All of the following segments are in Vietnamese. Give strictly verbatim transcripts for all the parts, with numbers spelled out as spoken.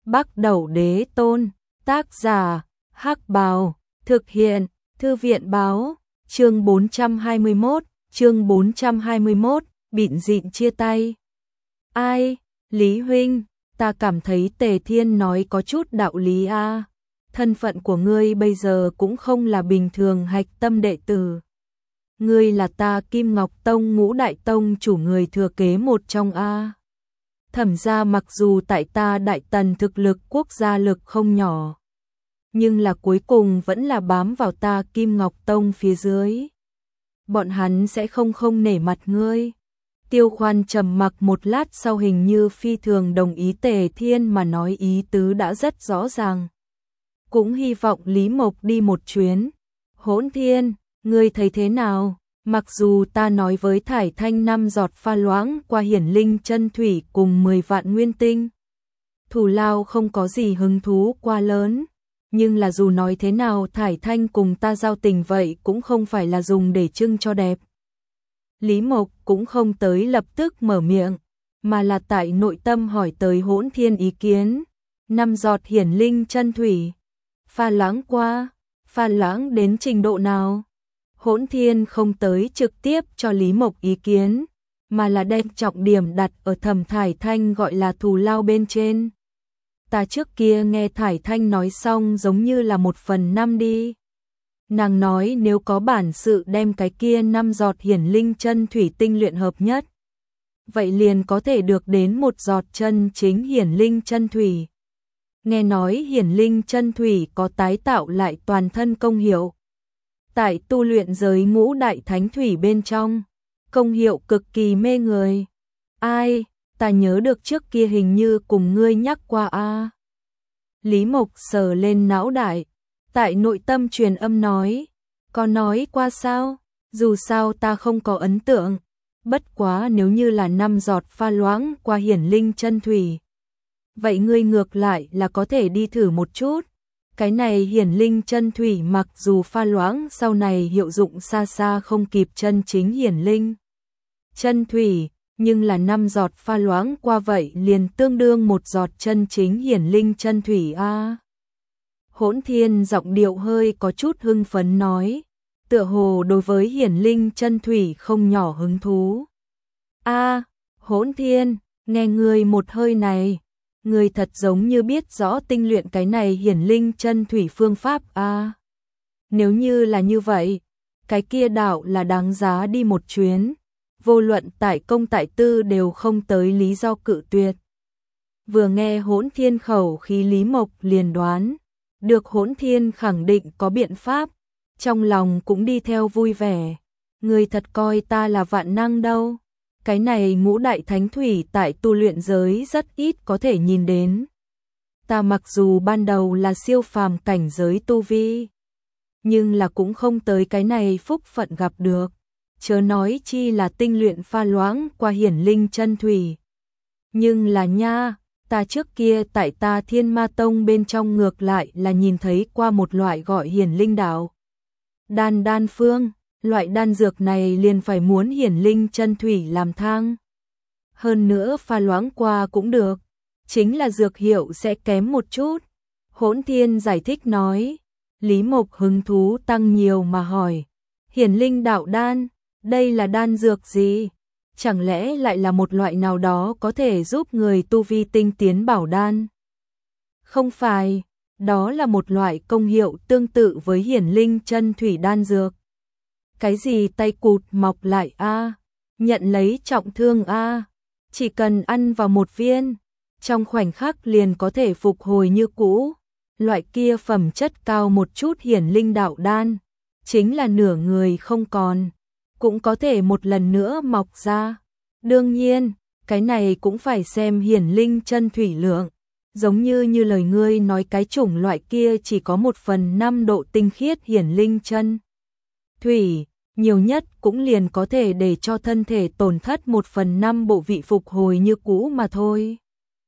Bắc Đẩu Đế Tôn, tác giả, Hắc Bào, thực hiện, Thư viện Báo, chương bốn trăm hai mươi mốt, chương bốn trăm hai mươi mốt, bịn dịn chia tay. Ai, Lý Huynh, ta cảm thấy Tề Thiên nói có chút đạo lý a. Thân phận của ngươi bây giờ cũng không là bình thường hạch tâm đệ tử. Ngươi là ta Kim Ngọc Tông Ngũ Đại Tông chủ người thừa kế một trong a. Thẩm gia mặc dù tại ta Đại Tần thực lực quốc gia lực không nhỏ, nhưng là cuối cùng vẫn là bám vào ta Kim Ngọc Tông phía dưới. Bọn hắn sẽ không không nể mặt ngươi. Tiêu Khoan trầm mặc một lát sau hình như phi thường đồng ý Tề Thiên mà nói, ý tứ đã rất rõ ràng. Cũng hy vọng Lý Mộc đi một chuyến. Hỗn Thiên, ngươi thấy thế nào? Mặc dù ta nói với Thải Thanh năm giọt pha loãng qua hiển linh chân thủy cùng mười vạn nguyên tinh, thù lao không có gì hứng thú quá lớn, nhưng là dù nói thế nào Thải Thanh cùng ta giao tình vậy cũng không phải là dùng để trưng cho đẹp. Lý Mộc cũng không tới lập tức mở miệng, mà là tại nội tâm hỏi tới Hỗn Thiên ý kiến. Năm giọt hiển linh chân thủy, pha loãng qua, pha loãng đến trình độ nào? Hỗn Thiên không tới trực tiếp cho Lý Mộc ý kiến, mà là đem trọng điểm đặt ở Thẩm Thải Thanh gọi là thù lao bên trên. Ta trước kia nghe Thải Thanh nói xong giống như là một phần năm đi. Nàng nói nếu có bản sự đem cái kia năm giọt hiển linh chân thủy tinh luyện hợp nhất, vậy liền có thể được đến một giọt chân chính hiển linh chân thủy. Nghe nói hiển linh chân thủy có tái tạo lại toàn thân công hiệu. Tại tu luyện giới ngũ đại thánh thủy bên trong, công hiệu cực kỳ mê người. Ai, ta nhớ được trước kia hình như cùng ngươi nhắc qua a. Lý Mộc sờ lên não đại, tại nội tâm truyền âm nói, có nói qua sao? Dù sao ta không có ấn tượng, bất quá nếu như là năm giọt pha loãng qua hiển linh chân thủy, vậy ngươi ngược lại là có thể đi thử một chút. Cái này hiển linh chân thủy mặc dù pha loãng sau này hiệu dụng xa xa không kịp chân chính hiển linh chân thủy, nhưng là năm giọt pha loãng qua vậy liền tương đương một giọt chân chính hiển linh chân thủy a. À. Hỗn Thiên giọng điệu hơi có chút hưng phấn nói, tựa hồ đối với hiển linh chân thủy không nhỏ hứng thú. A, à, Hỗn Thiên, nghe ngươi một hơi này, ngươi thật giống như biết rõ tinh luyện cái này hiển linh chân thủy phương pháp a. À. Nếu như là như vậy, cái kia đạo là đáng giá đi một chuyến, vô luận tại công tại tư đều không tới lý do cự tuyệt. Vừa nghe Hỗn Thiên khẩu khí Lý Mộc liền đoán được Hỗn Thiên khẳng định có biện pháp, trong lòng cũng đi theo vui vẻ. Ngươi thật coi ta là vạn năng đâu. Cái này ngũ đại thánh thủy tại tu luyện giới rất ít có thể nhìn đến. Ta mặc dù ban đầu là siêu phàm cảnh giới tu vi, nhưng là cũng không tới cái này phúc phận gặp được. Chớ nói chi là tinh luyện pha loãng qua hiển linh chân thủy. Nhưng là nha, ta trước kia tại ta Thiên Ma Tông bên trong ngược lại là nhìn thấy qua một loại gọi hiển linh đạo đan đan phương. Loại đan dược này liền phải muốn hiển linh chân thủy làm thang. Hơn nữa pha loãng qua cũng được, chính là dược hiệu sẽ kém một chút. Hỗn Thiên giải thích nói. Lý Mộc hứng thú tăng nhiều mà hỏi, hiển linh đạo đan, đây là đan dược gì? Chẳng lẽ lại là một loại nào đó có thể giúp người tu vi tinh tiến bảo đan? Không phải, đó là một loại công hiệu tương tự với hiển linh chân thủy đan dược. Cái gì tay cụt mọc lại a, à? Nhận lấy trọng thương a, à? Chỉ cần ăn vào một viên, trong khoảnh khắc liền có thể phục hồi như cũ. Loại kia phẩm chất cao một chút hiển linh đạo đan, chính là nửa người không còn, cũng có thể một lần nữa mọc ra. Đương nhiên, cái này cũng phải xem hiển linh chân thủy lượng, giống như như lời ngươi nói cái chủng loại kia chỉ có một phần năm độ tinh khiết hiển linh chân thủy, nhiều nhất cũng liền có thể để cho thân thể tổn thất một phần năm bộ vị phục hồi như cũ mà thôi.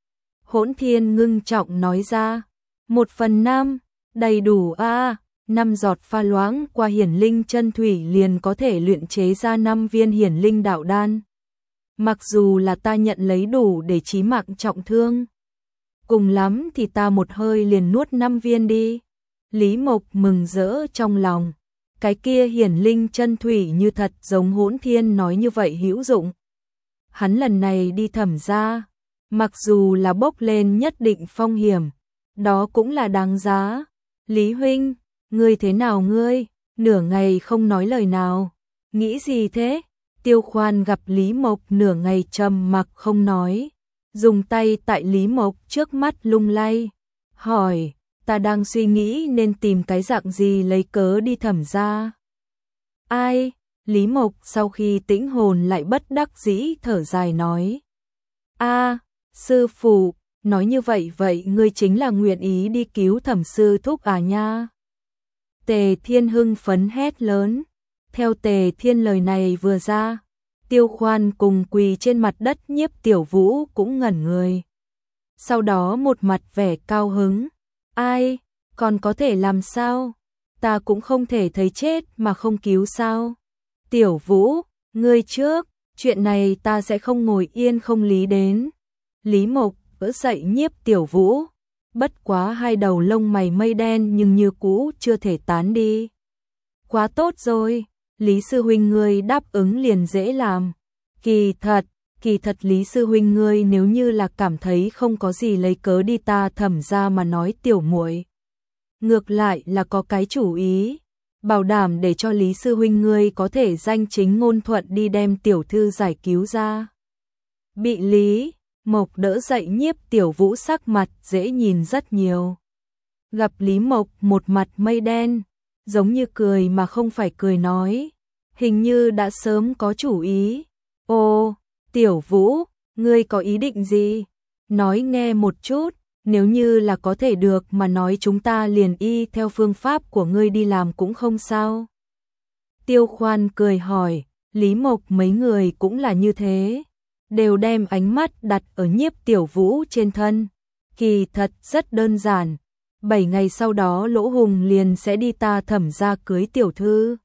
Hỗn Thiên ngưng trọng nói ra, một phần năm, đầy đủ a, à, năm giọt pha loãng qua hiển linh chân thủy liền có thể luyện chế ra năm viên hiển linh đạo đan. Mặc dù là ta nhận lấy đủ để chí mạng trọng thương, cùng lắm thì ta một hơi liền nuốt năm viên đi. Lý Mộc mừng rỡ trong lòng, cái kia hiển linh chân thủy như thật giống Hỗn Thiên nói như vậy hữu dụng. Hắn lần này đi Thẩm gia, mặc dù là bốc lên nhất định phong hiểm, đó cũng là đáng giá. Lý huynh, ngươi thế nào ngươi? Nửa ngày không nói lời nào, nghĩ gì thế? Tiêu Khoan gặp Lý Mộc nửa ngày trầm mặc không nói, dùng tay tại Lý Mộc trước mắt lung lay, hỏi, ta đang suy nghĩ nên tìm cái dạng gì lấy cớ đi Thẩm gia. Ai? Lý Mộc sau khi tĩnh hồn lại bất đắc dĩ thở dài nói. A, sư phụ, nói như vậy vậy ngươi chính là nguyện ý đi cứu Thẩm sư thúc à nha? Tề Thiên hưng phấn hét lớn. Theo Tề Thiên lời này vừa ra, Tiêu Khoan cùng quỳ trên mặt đất Nhiếp Tiểu Vũ cũng ngẩn người. Sau đó một mặt vẻ cao hứng. Ai, còn có thể làm sao? Ta cũng không thể thấy chết mà không cứu sao? Tiểu Vũ, ngươi trước, chuyện này ta sẽ không ngồi yên không lý đến. Lý Mộc vỡ dậy Nhiếp Tiểu Vũ, bất quá hai đầu lông mày mây đen nhưng như cũ chưa thể tán đi. Quá tốt rồi, Lý sư huynh ngươi đáp ứng liền dễ làm. Kỳ thật, kỳ thật Lý sư huynh ngươi nếu như là cảm thấy không có gì lấy cớ đi ta Thẩm gia mà nói tiểu muội, ngược lại là có cái chủ ý, bảo đảm để cho Lý sư huynh ngươi có thể danh chính ngôn thuận đi đem tiểu thư giải cứu ra. Bị Lý Mộc đỡ dậy Nhiếp Tiểu Vũ sắc mặt dễ nhìn rất nhiều. Gặp Lý Mộc một mặt mây đen, giống như cười mà không phải cười nói, hình như đã sớm có chủ ý. Ô, Tiểu Vũ, ngươi có ý định gì? Nói nghe một chút, nếu như là có thể được mà nói chúng ta liền y theo phương pháp của ngươi đi làm cũng không sao. Tiêu Khoan cười hỏi, Lý Mộc mấy người cũng là như thế, đều đem ánh mắt đặt ở Nhiếp Tiểu Vũ trên thân. Kỳ thật rất đơn giản, bảy ngày sau đó Lỗ Hùng liền sẽ đi ta Thẩm gia cưới tiểu thư.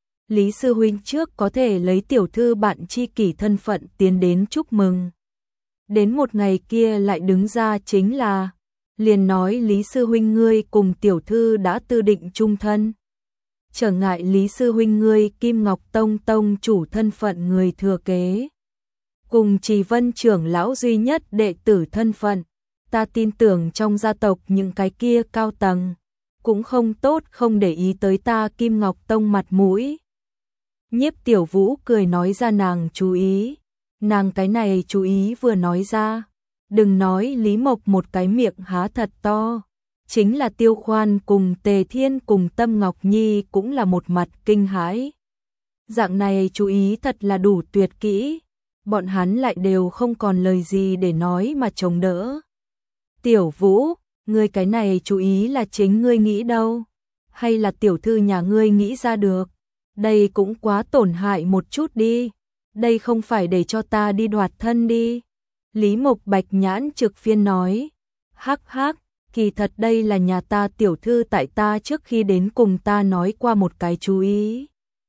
Lý sư huynh trước có thể lấy tiểu thư bạn tri kỷ thân phận tiến đến chúc mừng. Đến một ngày kia lại đứng ra chính là, liền nói Lý sư huynh ngươi cùng tiểu thư đã tư định chung thân. Trở ngại Lý sư huynh ngươi Kim Ngọc Tông tông chủ thân phận người thừa kế, cùng Trì Vân trưởng lão duy nhất đệ tử thân phận. Ta tin tưởng trong gia tộc những cái kia cao tầng cũng không tốt không để ý tới ta Kim Ngọc Tông mặt mũi. Nhiếp Tiểu Vũ cười nói ra nàng chú ý, nàng cái này chú ý vừa nói ra, đừng nói Lý Mộc một cái miệng há thật to, chính là Tiêu Khoan cùng Tề Thiên cùng Tâm Ngọc Nhi cũng là một mặt kinh hãi. Dạng này chú ý thật là đủ tuyệt kỹ, bọn hắn lại đều không còn lời gì để nói mà chống đỡ. Tiểu Vũ, ngươi cái này chú ý là chính ngươi nghĩ đâu, hay là tiểu thư nhà ngươi nghĩ ra được? Đây cũng quá tổn hại một chút đi, đây không phải để cho ta đi đoạt thân đi. Lý Mộc bạch nhãn trực phiên nói, hắc hắc, kỳ thật đây là nhà ta tiểu thư tại ta trước khi đến cùng ta nói qua một cái chú ý.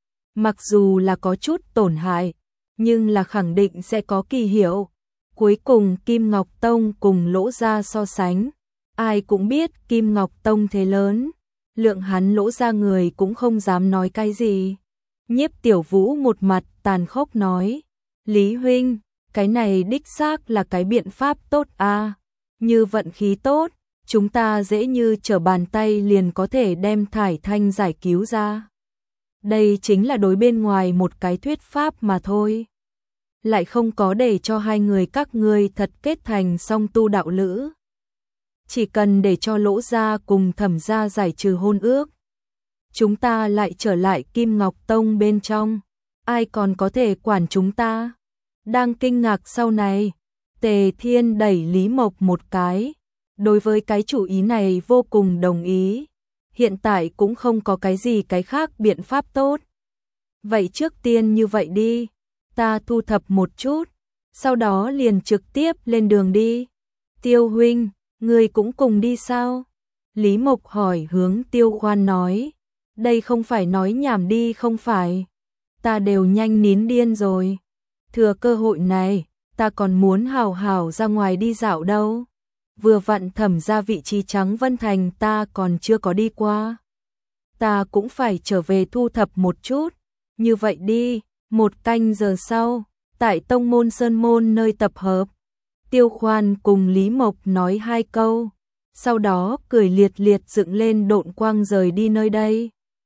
Mặc dù là có chút tổn hại, nhưng là khẳng định sẽ có kỳ hiệu. Cuối cùng Kim Ngọc Tông cùng Lỗ gia so sánh, ai cũng biết Kim Ngọc Tông thế lớn, lượng hắn Lỗ gia người cũng không dám nói cái gì. Nhiếp Tiểu Vũ một mặt tàn khốc nói, Lý huynh, cái này đích xác là cái biện pháp tốt a, như vận khí tốt, chúng ta dễ như trở bàn tay liền có thể đem Thải Thanh giải cứu ra. Đây chính là đối bên ngoài một cái thuyết pháp mà thôi, lại không có để cho hai người các ngươi thật kết thành song tu đạo lữ. Chỉ cần để cho Lỗ gia cùng Thẩm gia giải trừ hôn ước, chúng ta lại trở lại Kim Ngọc Tông bên trong, ai còn có thể quản chúng ta? Đang kinh ngạc sau này, Tề Thiên đẩy Lý Mộc một cái, đối với cái chủ ý này vô cùng đồng ý. Hiện tại cũng không có cái gì cái khác biện pháp tốt. Vậy trước tiên như vậy đi, ta thu thập một chút, sau đó liền trực tiếp lên đường đi. Tiêu huynh, ngươi cũng cùng đi sao? Lý Mộc hỏi hướng Tiêu Khoan nói, đây không phải nói nhảm đi không phải, ta đều nhanh nín điên rồi. Thừa cơ hội này, ta còn muốn hào hào ra ngoài đi dạo đâu. vừa vặn Thẩm gia vị trí Trắng Vân Thành ta còn chưa có đi qua. Ta cũng phải trở về thu thập một chút, như vậy đi, một canh giờ sau, tại tông môn Sơn Môn nơi tập hợp, Tiêu Khoan cùng Lý Mộc nói hai câu, sau đó cười liệt liệt dựng lên độn quang rời đi nơi đây.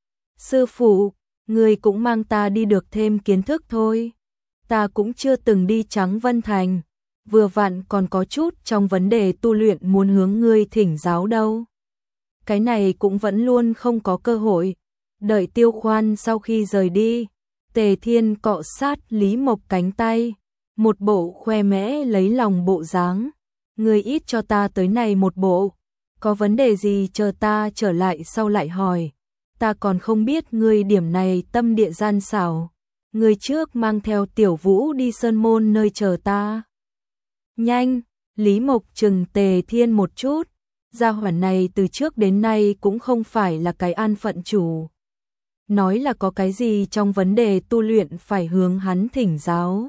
Sư phụ, người cũng mang ta đi được thêm kiến thức thôi. Ta cũng chưa từng đi Trắng Vân Thành, vừa vặn còn có chút trong vấn đề tu luyện muốn hướng ngươi thỉnh giáo đâu. Cái này cũng vẫn luôn không có cơ hội. Đợi Tiêu Khoan sau khi rời đi, Tề Thiên cọ sát Lý Mộc cánh tay, một bộ khoe mẽ lấy lòng bộ dáng. Ngươi ít cho ta tới này một bộ, có vấn đề gì chờ ta trở lại sau lại hỏi. Ta còn không biết ngươi điểm này tâm địa gian xảo. Ngươi trước mang theo Tiểu Vũ đi Sơn Môn nơi chờ ta. Nhanh, Lý Mộc chừng Tề Thiên một chút, gia hỏa này từ trước đến nay cũng không phải là cái an phận chủ. Nói là có cái gì trong vấn đề tu luyện phải hướng hắn thỉnh giáo.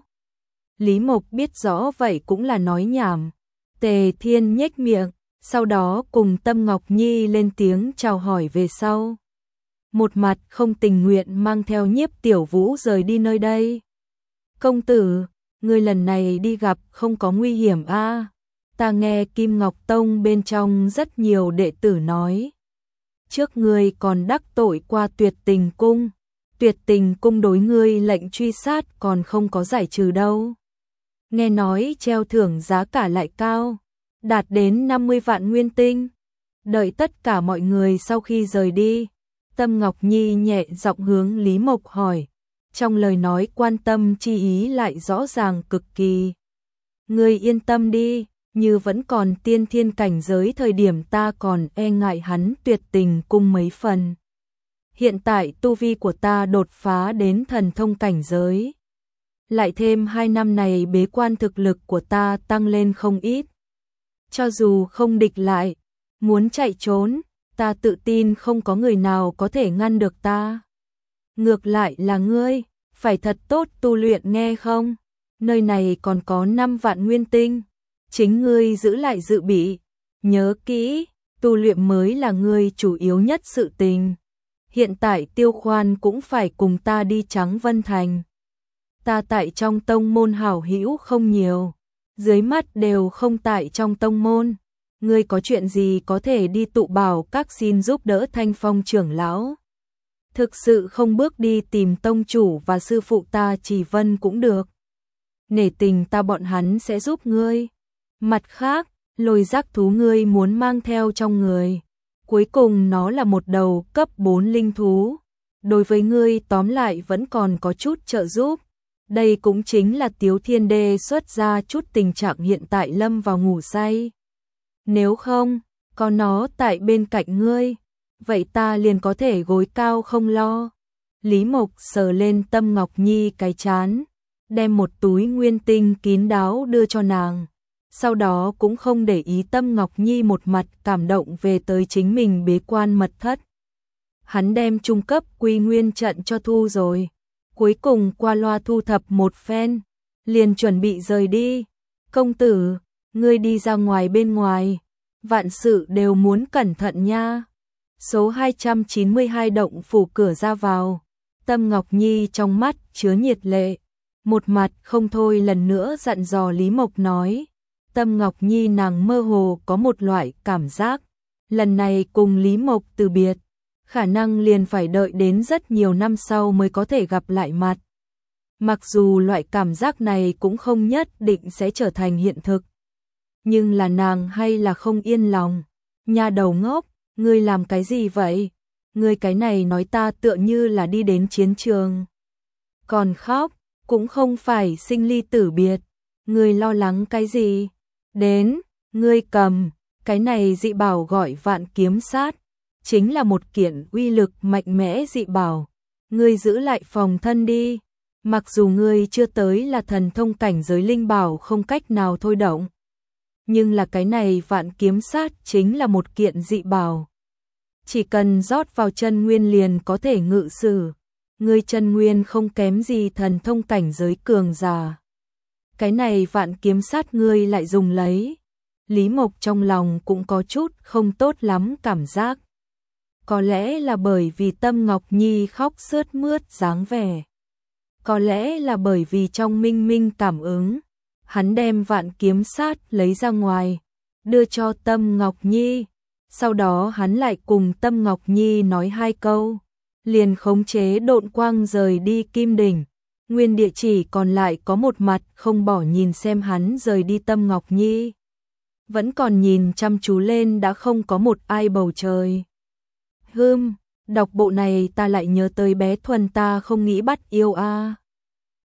Lý Mộc biết rõ vậy cũng là nói nhảm. Tề Thiên nhếch miệng, sau đó cùng Tâm Ngọc Nhi lên tiếng chào hỏi về sau. Một mặt không tình nguyện mang theo Nhiếp Tiểu Vũ rời đi nơi đây. Công tử, người lần này đi gặp không có nguy hiểm a? À? Ta nghe Kim Ngọc Tông bên trong rất nhiều đệ tử nói. Trước ngươi còn đắc tội qua Tuyệt Tình Cung. Tuyệt Tình Cung đối ngươi lệnh truy sát còn không có giải trừ đâu. Nghe nói treo thưởng giá cả lại cao, đạt đến năm mươi vạn nguyên tinh. Đợi tất cả mọi người sau khi rời đi, Tâm Ngọc Nhi nhẹ giọng hướng Lý Mộc hỏi, trong lời nói quan tâm chi ý lại rõ ràng cực kỳ. Ngươi yên tâm đi, như vẫn còn tiên thiên cảnh giới thời điểm ta còn e ngại hắn Tuyệt Tình Cung mấy phần. Hiện tại tu vi của ta đột phá đến thần thông cảnh giới. Lại thêm hai năm này bế quan thực lực của ta tăng lên không ít. Cho dù không địch lại, muốn chạy trốn, ta tự tin không có người nào có thể ngăn được ta. Ngược lại là ngươi, phải thật tốt tu luyện nghe không? Nơi này còn có năm vạn nguyên tinh, chính ngươi giữ lại dự bị. Nhớ kỹ, tu luyện mới là ngươi chủ yếu nhất sự tình. Hiện tại Tiêu Khoan cũng phải cùng ta đi Trắng Vân Thành. Ta tại trong tông môn hảo hữu không nhiều, dưới mắt đều không tại trong tông môn. Ngươi có chuyện gì có thể đi tụ bảo các xin giúp đỡ Thanh Phong trưởng lão. Thực sự không bước đi tìm tông chủ và sư phụ ta Trì Vân cũng được. Nể tình ta bọn hắn sẽ giúp ngươi. Mặt khác, lôi giác thú ngươi muốn mang theo trong người. Cuối cùng nó là một đầu cấp bốn linh thú. Đối với ngươi tóm lại vẫn còn có chút trợ giúp. Đây cũng chính là Tiếu Thiên Đê xuất ra chút tình trạng hiện tại lâm vào ngủ say. Nếu không, có nó tại bên cạnh ngươi, vậy ta liền có thể gối cao không lo. Lý Mộc sờ lên Tâm Ngọc Nhi cái chán, đem một túi nguyên tinh kín đáo đưa cho nàng. Sau đó cũng không để ý Tâm Ngọc Nhi một mặt cảm động về tới chính mình bế quan mật thất. Hắn đem trung cấp quy nguyên trận cho thu rồi. Cuối cùng qua loa thu thập một phen, liền chuẩn bị rời đi. Công tử, ngươi đi ra ngoài bên ngoài, vạn sự đều muốn cẩn thận nha. Số hai trăm chín mươi hai động phủ cửa ra vào, Tâm Ngọc Nhi trong mắt chứa nhiệt lệ, một mặt không thôi lần nữa dặn dò Lý Mộc nói. Tâm Ngọc Nhi nàng mơ hồ có một loại cảm giác, lần này cùng Lý Mộc từ biệt, khả năng liền phải đợi đến rất nhiều năm sau mới có thể gặp lại mặt. Mặc dù loại cảm giác này cũng không nhất định sẽ trở thành hiện thực, nhưng là nàng hay là không yên lòng. Nha đầu ngốc, ngươi làm cái gì vậy? Ngươi cái này nói ta tựa như là đi đến chiến trường. Còn khóc, cũng không phải sinh ly tử biệt. Ngươi lo lắng cái gì? Đến, ngươi cầm, cái này dị bảo gọi Vạn Kiếm Sát. Chính là một kiện uy lực mạnh mẽ dị bảo. Ngươi giữ lại phòng thân đi. Mặc dù ngươi chưa tới là thần thông cảnh giới linh bảo không cách nào thôi động. Nhưng là cái này Vạn Kiếm Sát chính là một kiện dị bảo. Chỉ cần rót vào chân nguyên liền có thể ngự sử. Ngươi chân nguyên không kém gì thần thông cảnh giới cường giả. Cái này Vạn Kiếm Sát ngươi lại dùng lấy. Lý Mộc trong lòng cũng có chút không tốt lắm cảm giác. Có lẽ là bởi vì Tâm Ngọc Nhi khóc sướt mướt dáng vẻ. Có lẽ là bởi vì trong minh minh cảm ứng, hắn đem vạn kiếm sát lấy ra ngoài, đưa cho Tâm Ngọc Nhi. Sau đó hắn lại cùng Tâm Ngọc Nhi nói hai câu, liền khống chế độn quang rời đi Kim Đỉnh. Nguyên Địa chỉ còn lại có một mặt không bỏ nhìn xem hắn rời đi. Tâm Ngọc Nhi vẫn còn nhìn chăm chú lên đã không có một ai bầu trời. Hừm, đọc bộ này ta lại nhớ tới bé Thuần ta không nghĩ bắt yêu a.